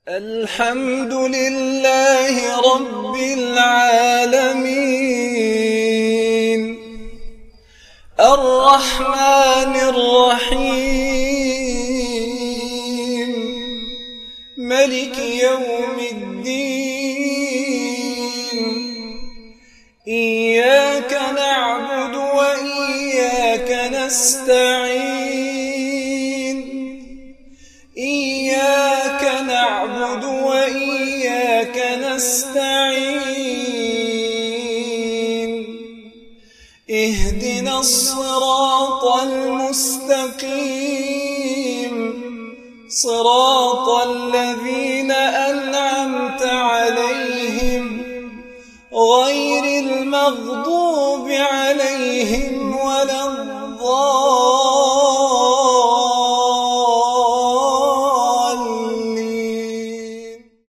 الحمد لله رب العالمين الرحمن الرحيم ملك يوم الدين إياك نعبد وإياك نستعين إياك نعبد وإياك نستعين اهدنا الصراط المستقيم صراط الذين أنعمت عليهم غير المغضوب عليهم ولا الضالين